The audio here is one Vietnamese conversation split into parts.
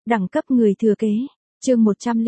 Đẳng cấp người thừa kế. Chương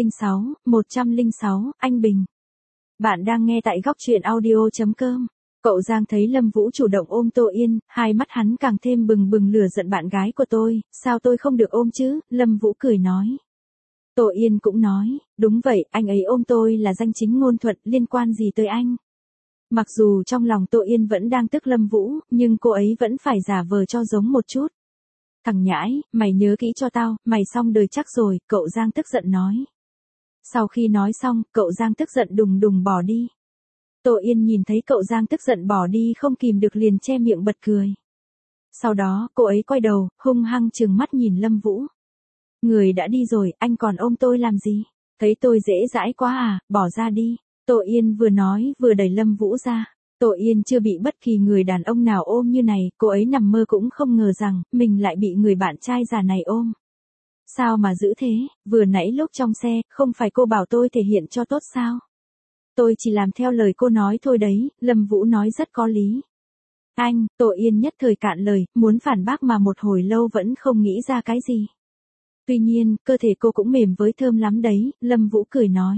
106, anh Bình. Bạn đang nghe tại góc truyện audio.com. Cậu Giang thấy Lâm Vũ chủ động ôm Tô Yên, hai mắt hắn càng thêm bừng bừng lửa giận bạn gái của tôi, sao tôi không được ôm chứ, Lâm Vũ cười nói. Tô Yên cũng nói, đúng vậy, anh ấy ôm tôi là danh chính ngôn thuận, liên quan gì tới anh. Mặc dù trong lòng Tô Yên vẫn đang tức Lâm Vũ, nhưng cô ấy vẫn phải giả vờ cho giống một chút. Thằng nhãi, mày nhớ kỹ cho tao, mày xong đời chắc rồi, cậu Giang tức giận nói. Sau khi nói xong, cậu Giang tức giận đùng đùng bỏ đi. Tô Yên nhìn thấy cậu Giang tức giận bỏ đi không kìm được liền che miệng bật cười. Sau đó, cô ấy quay đầu, hung hăng trừng mắt nhìn Lâm Vũ. Người đã đi rồi, anh còn ôm tôi làm gì? Thấy tôi dễ dãi quá à, bỏ ra đi. Tô Yên vừa nói vừa đẩy Lâm Vũ ra. Tô Yên chưa bị bất kỳ người đàn ông nào ôm như này, cô ấy nằm mơ cũng không ngờ rằng, mình lại bị người bạn trai già này ôm. Sao mà dữ thế, vừa nãy lúc trong xe, không phải cô bảo tôi thể hiện cho tốt sao? Tôi chỉ làm theo lời cô nói thôi đấy, Lâm Vũ nói rất có lý. Anh, Tô Yên nhất thời cạn lời, muốn phản bác mà một hồi lâu vẫn không nghĩ ra cái gì. Tuy nhiên, cơ thể cô cũng mềm với thơm lắm đấy, Lâm Vũ cười nói.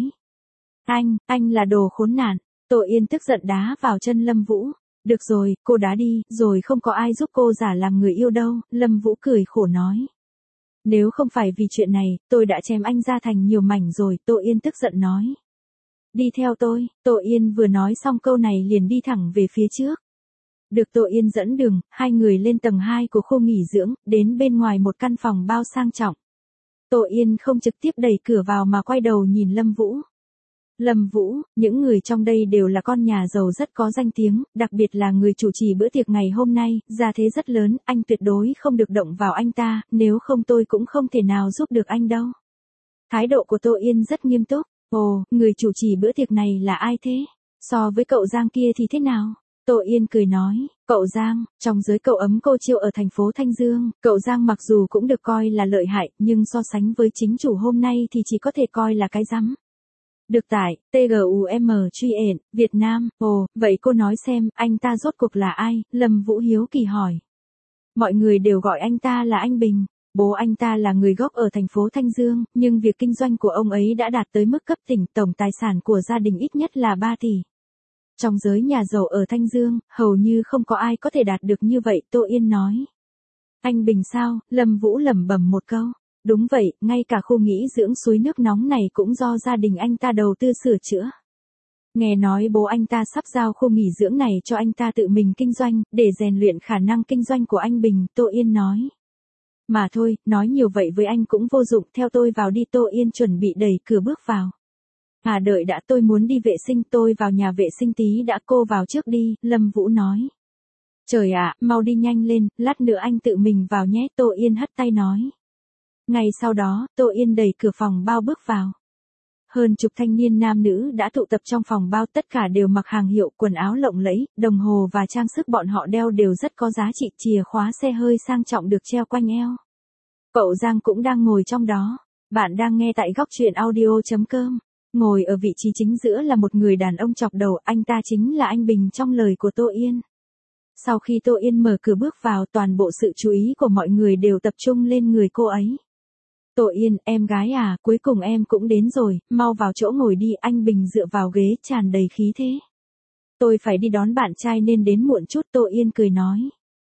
Anh là đồ khốn nạn. Tô Yên tức giận đá vào chân Lâm Vũ. Được rồi, cô đá đi, rồi không có ai giúp cô giả làm người yêu đâu, Lâm Vũ cười khổ nói. Nếu không phải vì chuyện này, tôi đã chém anh ra thành nhiều mảnh rồi, Tô Yên tức giận nói. Đi theo tôi, Tô Yên vừa nói xong câu này liền đi thẳng về phía trước. Được Tô Yên dẫn đường, hai người lên tầng 2 của khu nghỉ dưỡng, đến bên ngoài một căn phòng bao sang trọng. Tô Yên không trực tiếp đẩy cửa vào mà quay đầu nhìn Lâm Vũ. Lâm Vũ, những người trong đây đều là con nhà giàu rất có danh tiếng, đặc biệt là người chủ trì bữa tiệc ngày hôm nay, gia thế rất lớn, anh tuyệt đối không được động vào anh ta, nếu không tôi cũng không thể nào giúp được anh đâu. Thái độ của Tô Yên rất nghiêm túc. Ồ, người chủ trì bữa tiệc này là ai thế? So với cậu Giang kia thì thế nào? Tô Yên cười nói, cậu Giang, trong giới cậu ấm cô chiêu ở thành phố Thanh Dương, cậu Giang mặc dù cũng được coi là lợi hại, nhưng so sánh với chính chủ hôm nay thì chỉ có thể coi là cái rắm. Được tải, TGUM Truyện, Việt Nam, ồ, vậy cô nói xem, anh ta rốt cuộc là ai? Lâm Vũ hiếu kỳ hỏi. Mọi người đều gọi anh ta là anh Bình. Bố anh ta là người gốc ở thành phố Thanh Dương, nhưng việc kinh doanh của ông ấy đã đạt tới mức cấp tỉnh, tổng tài sản của gia đình ít nhất là 3 tỷ. Trong giới nhà giàu ở Thanh Dương, hầu như không có ai có thể đạt được như vậy, Tô Yên nói. Anh Bình sao? Lâm Vũ lẩm bẩm một câu. Đúng vậy, ngay cả khu nghỉ dưỡng suối nước nóng này cũng do gia đình anh ta đầu tư sửa chữa. Nghe nói bố anh ta sắp giao khu nghỉ dưỡng này cho anh ta tự mình kinh doanh, để rèn luyện khả năng kinh doanh của anh Bình, Tô Yên nói. Mà thôi, nói nhiều vậy với anh cũng vô dụng, theo tôi vào đi. Tô Yên chuẩn bị đẩy cửa bước vào. À đợi đã, tôi muốn đi vệ sinh, tôi vào nhà vệ sinh tí đã, cô vào trước đi, Lâm Vũ nói. Trời ạ, mau đi nhanh lên, lát nữa anh tự mình vào nhé, Tô Yên hất tay nói. Ngay sau đó, Tô Yên đẩy cửa phòng bao bước vào. Hơn chục thanh niên nam nữ đã tụ tập trong phòng bao, tất cả đều mặc hàng hiệu, quần áo lộng lẫy, đồng hồ và trang sức bọn họ đeo đều rất có giá trị, chìa khóa xe hơi sang trọng được treo quanh eo. Cậu Giang cũng đang ngồi trong đó. Bạn đang nghe tại góc truyện audio.com. Ngồi ở vị trí chính giữa là một người đàn ông chọc đầu, anh ta chính là anh Bình trong lời của Tô Yên. Sau khi Tô Yên mở cửa bước vào, toàn bộ sự chú ý của mọi người đều tập trung lên người cô ấy. Tô Yên, em gái à, cuối cùng em cũng đến rồi, mau vào chỗ ngồi đi, anh Bình dựa vào ghế tràn đầy khí thế. Tôi phải đi đón bạn trai nên đến muộn chút, Tô Yên cười nói.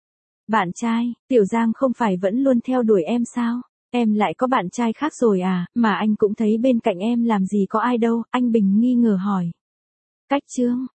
Bạn trai, Tiểu Giang không phải vẫn luôn theo đuổi em sao? Em lại có bạn trai khác rồi à, mà anh cũng thấy bên cạnh em làm gì có ai đâu, anh Bình nghi ngờ hỏi. Cách chương,